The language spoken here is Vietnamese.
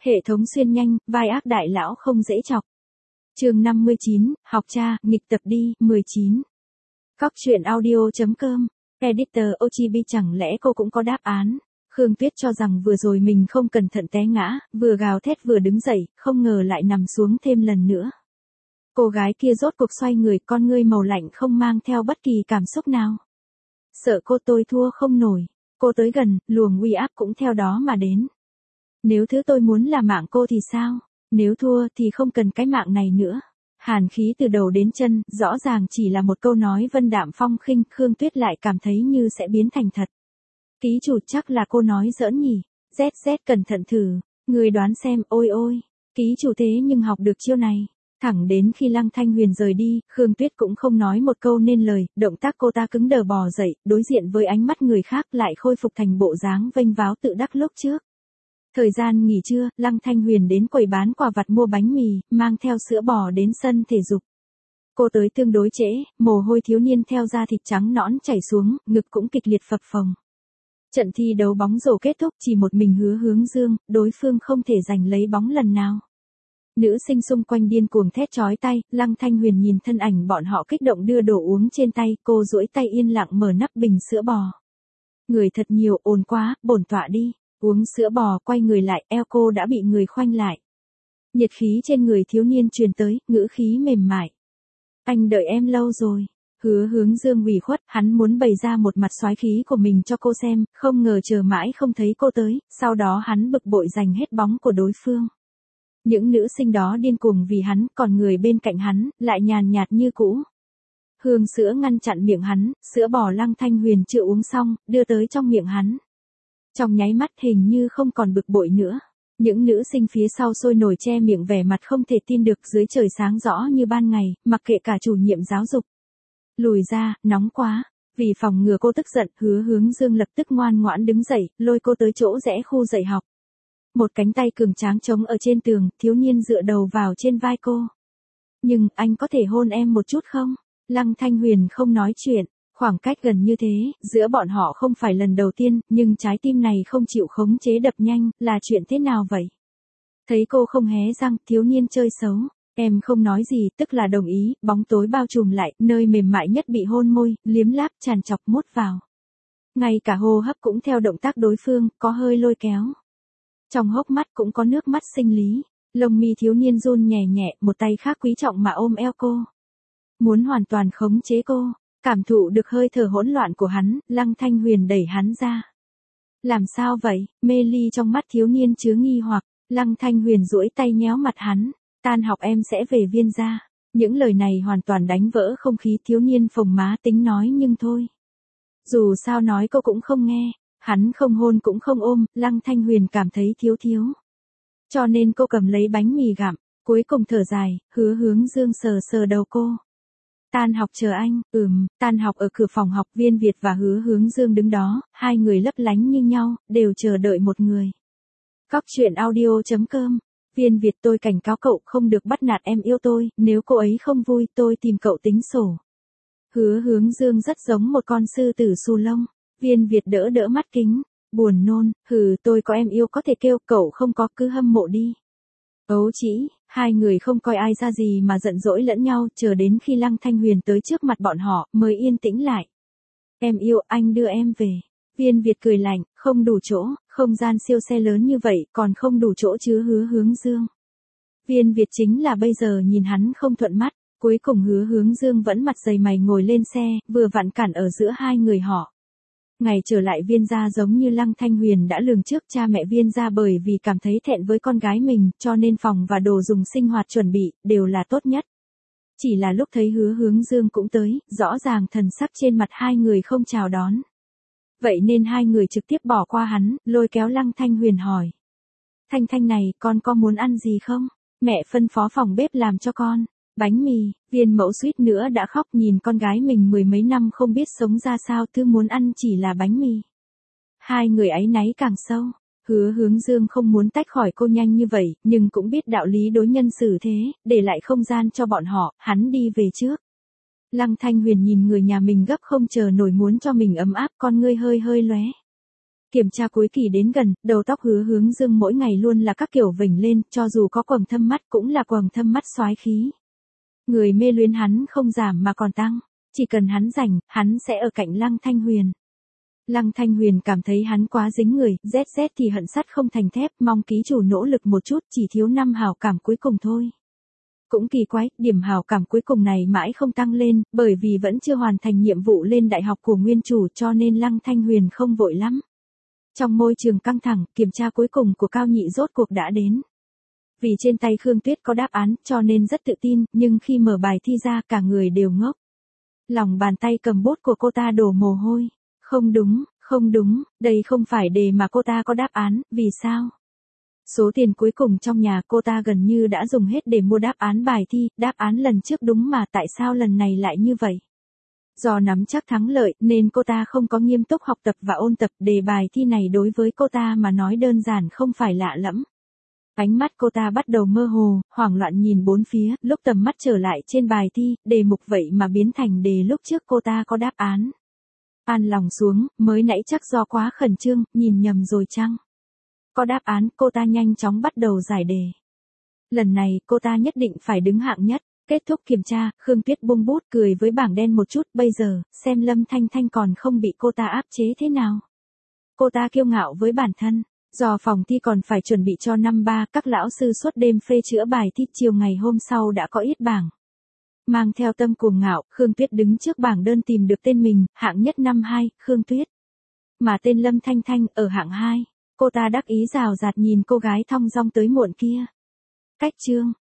Hệ thống xuyên nhanh, vai ác đại lão không dễ chọc. Chương 59, học cha, nghịch tập đi, 19. Cóc truyện audio.com, Editor Ochibi chẳng lẽ cô cũng có đáp án? Khương Tuyết cho rằng vừa rồi mình không cẩn thận té ngã, vừa gào thét vừa đứng dậy, không ngờ lại nằm xuống thêm lần nữa. Cô gái kia rốt cuộc xoay người, con ngươi màu lạnh không mang theo bất kỳ cảm xúc nào. Sợ cô tôi thua không nổi. Cô tới gần, luồng uy áp cũng theo đó mà đến. Nếu thứ tôi muốn là mạng cô thì sao? Nếu thua thì không cần cái mạng này nữa. Hàn khí từ đầu đến chân, rõ ràng chỉ là một câu nói vân đạm phong khinh, Khương Tuyết lại cảm thấy như sẽ biến thành thật. Ký chủ chắc là cô nói giỡn nhỉ? ZZ cẩn thận thử, người đoán xem, ôi ôi. Ký chủ thế nhưng học được chiêu này. Thẳng đến khi Lăng Thanh Huyền rời đi, Khương Tuyết cũng không nói một câu nên lời, động tác cô ta cứng đờ bò dậy, đối diện với ánh mắt người khác lại khôi phục thành bộ dáng vênh váo tự đắc lúc trước. Thời gian nghỉ trưa, Lăng Thanh Huyền đến quầy bán quà vặt mua bánh mì, mang theo sữa bò đến sân thể dục. Cô tới tương đối trễ, mồ hôi thiếu niên theo da thịt trắng nõn chảy xuống, ngực cũng kịch liệt phập phồng. Trận thi đấu bóng rổ kết thúc chỉ một mình Hứa Hướng Dương, đối phương không thể giành lấy bóng lần nào. Nữ sinh xung quanh điên cuồng thét chói tay, Lăng Thanh Huyền nhìn thân ảnh bọn họ kích động đưa đồ uống trên tay, cô duỗi tay yên lặng mở nắp bình sữa bò. Người thật nhiều, ồn quá, bổn tọa đi. Uống sữa bò, quay người lại, eo cô đã bị người khoanh lại. Nhiệt khí trên người thiếu niên truyền tới, ngữ khí mềm mại. Anh đợi em lâu rồi. Hứa Hướng Dương ủy khuất, hắn muốn bày ra một mặt soái khí của mình cho cô xem, không ngờ chờ mãi không thấy cô tới, sau đó hắn bực bội giành hết bóng của đối phương. Những nữ sinh đó điên cuồng vì hắn, còn người bên cạnh hắn, lại nhàn nhạt như cũ. Hương sữa ngăn chặn miệng hắn, sữa bò Lăng Thanh Huyền chưa uống xong, đưa tới trong miệng hắn. Trong nháy mắt hình như không còn bực bội nữa. Những nữ sinh phía sau sôi nổi che miệng vẻ mặt không thể tin được dưới trời sáng rõ như ban ngày, mặc kệ cả chủ nhiệm giáo dục. Lùi ra, nóng quá. Vì phòng ngừa cô tức giận, Hứa Hướng Dương lập tức ngoan ngoãn đứng dậy, lôi cô tới chỗ rẽ khu dạy học. Một cánh tay cường tráng trống ở trên tường, thiếu niên dựa đầu vào trên vai cô. Nhưng, anh có thể hôn em một chút không? Lăng Thanh Huyền không nói chuyện. Khoảng cách gần như thế, giữa bọn họ không phải lần đầu tiên, nhưng trái tim này không chịu khống chế đập nhanh, là chuyện thế nào vậy? Thấy cô không hé răng, thiếu niên chơi xấu. Em không nói gì, tức là đồng ý, bóng tối bao trùm lại, nơi mềm mại nhất bị hôn môi, liếm láp tràn chọc mút vào. Ngay cả hô hấp cũng theo động tác đối phương, có hơi lôi kéo. Trong hốc mắt cũng có nước mắt sinh lý. Lông mi thiếu niên run nhẹ nhẹ, một tay khác quý trọng mà ôm eo cô. Muốn hoàn toàn khống chế cô. Cảm thụ được hơi thở hỗn loạn của hắn, Lăng Thanh Huyền đẩy hắn ra. Làm sao vậy? Mê ly trong mắt thiếu niên chứa nghi hoặc, Lăng Thanh Huyền duỗi tay nhéo mặt hắn. Tan học em sẽ về Viên gia. Những lời này hoàn toàn đánh vỡ không khí, thiếu niên phồng má tính nói nhưng thôi. Dù sao nói cô cũng không nghe, hắn không hôn cũng không ôm, Lăng Thanh Huyền cảm thấy thiếu thiếu. Cho nên cô cầm lấy bánh mì gặm, cuối cùng thở dài, Hứa Hướng Dương sờ sờ đầu cô. Tan học chờ anh, tan học ở cửa phòng học, Viên Việt và Hứa Hướng Dương đứng đó, hai người lấp lánh như nhau, đều chờ đợi một người. Cóc truyện audio.com, Viên Việt tôi cảnh cáo cậu không được bắt nạt em yêu tôi, nếu cô ấy không vui tôi tìm cậu tính sổ. Hứa Hướng Dương rất giống một con sư tử xù lông, Viên Việt đỡ đỡ mắt kính, buồn nôn, tôi có em yêu có thể kêu, cậu không có cứ hâm mộ đi. Ấu chỉ, hai người không coi ai ra gì mà giận dỗi lẫn nhau, chờ đến khi Lăng Thanh Huyền tới trước mặt bọn họ, mới yên tĩnh lại. Em yêu, anh đưa em về. Viên Việt cười lạnh, không đủ chỗ, không gian siêu xe lớn như vậy, còn không đủ chỗ chứa Hứa Hướng Dương. Viên Việt chính là bây giờ nhìn hắn không thuận mắt, cuối cùng Hứa Hướng Dương vẫn mặt dày mày ngồi lên xe, vừa vặn cản ở giữa hai người họ. Ngày trở lại Viên gia giống như Lăng Thanh Huyền đã lường trước, cha mẹ Viên gia bởi vì cảm thấy thẹn với con gái mình, cho nên phòng và đồ dùng sinh hoạt chuẩn bị, đều là tốt nhất. Chỉ là lúc thấy Hứa Hướng Dương cũng tới, rõ ràng thần sắc trên mặt hai người không chào đón. Vậy nên hai người trực tiếp bỏ qua hắn, lôi kéo Lăng Thanh Huyền hỏi. Thanh Thanh này, con có muốn ăn gì không? Mẹ phân phó phòng bếp làm cho con. Bánh mì, Viên mẫu suýt nữa đã khóc nhìn con gái mình mười mấy năm không biết sống ra sao, thứ muốn ăn chỉ là bánh mì. Hai người áy náy càng sâu, Hứa Hướng Dương không muốn tách khỏi cô nhanh như vậy, nhưng cũng biết đạo lý đối nhân xử thế, để lại không gian cho bọn họ, hắn đi về trước. Lăng Thanh Huyền nhìn người nhà mình gấp không chờ nổi muốn cho mình ấm áp, con ngươi hơi hơi lóe. Kiểm tra cuối kỳ đến gần, đầu tóc Hứa Hướng Dương mỗi ngày luôn là các kiểu vểnh lên, cho dù có quầng thâm mắt cũng là quầng thâm mắt soái khí. Người mê luyến hắn không giảm mà còn tăng, chỉ cần hắn rảnh, hắn sẽ ở cạnh Lăng Thanh Huyền. Lăng Thanh Huyền cảm thấy hắn quá dính người, ZZ thì hận sắt không thành thép, mong ký chủ nỗ lực một chút, chỉ thiếu 5 hảo cảm cuối cùng thôi. Cũng kỳ quái, điểm hảo cảm cuối cùng này mãi không tăng lên, bởi vì vẫn chưa hoàn thành nhiệm vụ lên đại học của nguyên chủ cho nên Lăng Thanh Huyền không vội lắm. Trong môi trường căng thẳng, kiểm tra cuối cùng của Cao Nhị rốt cuộc đã đến. Vì trên tay Khương Tuyết có đáp án cho nên rất tự tin, nhưng khi mở bài thi ra cả người đều ngốc. Lòng bàn tay cầm bút của cô ta đổ mồ hôi. Không đúng, đây không phải đề mà cô ta có đáp án, vì sao? Số tiền cuối cùng trong nhà cô ta gần như đã dùng hết để mua đáp án bài thi, đáp án lần trước đúng mà tại sao lần này lại như vậy? Do nắm chắc thắng lợi nên cô ta không có nghiêm túc học tập và ôn tập, đề bài thi này đối với cô ta mà nói đơn giản không phải lạ lẫm. Ánh mắt cô ta bắt đầu mơ hồ, hoảng loạn nhìn bốn phía, lúc tầm mắt trở lại trên bài thi, đề mục vậy mà biến thành đề lúc trước cô ta có đáp án. An lòng xuống, mới nãy chắc do quá khẩn trương, nhìn nhầm rồi chăng? Có đáp án, cô ta nhanh chóng bắt đầu giải đề. Lần này, cô ta nhất định phải đứng hạng nhất. Kết thúc kiểm tra, Khương Tuyết buông bút cười với bảng đen một chút, bây giờ, xem Lâm Thanh Thanh còn không bị cô ta áp chế thế nào. Cô ta kiêu ngạo với bản thân, do phòng thi còn phải chuẩn bị cho năm 3, các lão sư suốt đêm phê chữa bài thi, chiều ngày hôm sau đã có ít bảng. Mang theo tâm cuồng ngạo, Khương Tuyết đứng trước bảng đơn tìm được tên mình, hạng nhất năm 2, Khương Tuyết. Mà tên Lâm Thanh Thanh, ở hạng 2, cô ta đắc ý rào rạt nhìn cô gái thong dong tới muộn kia. Cách chương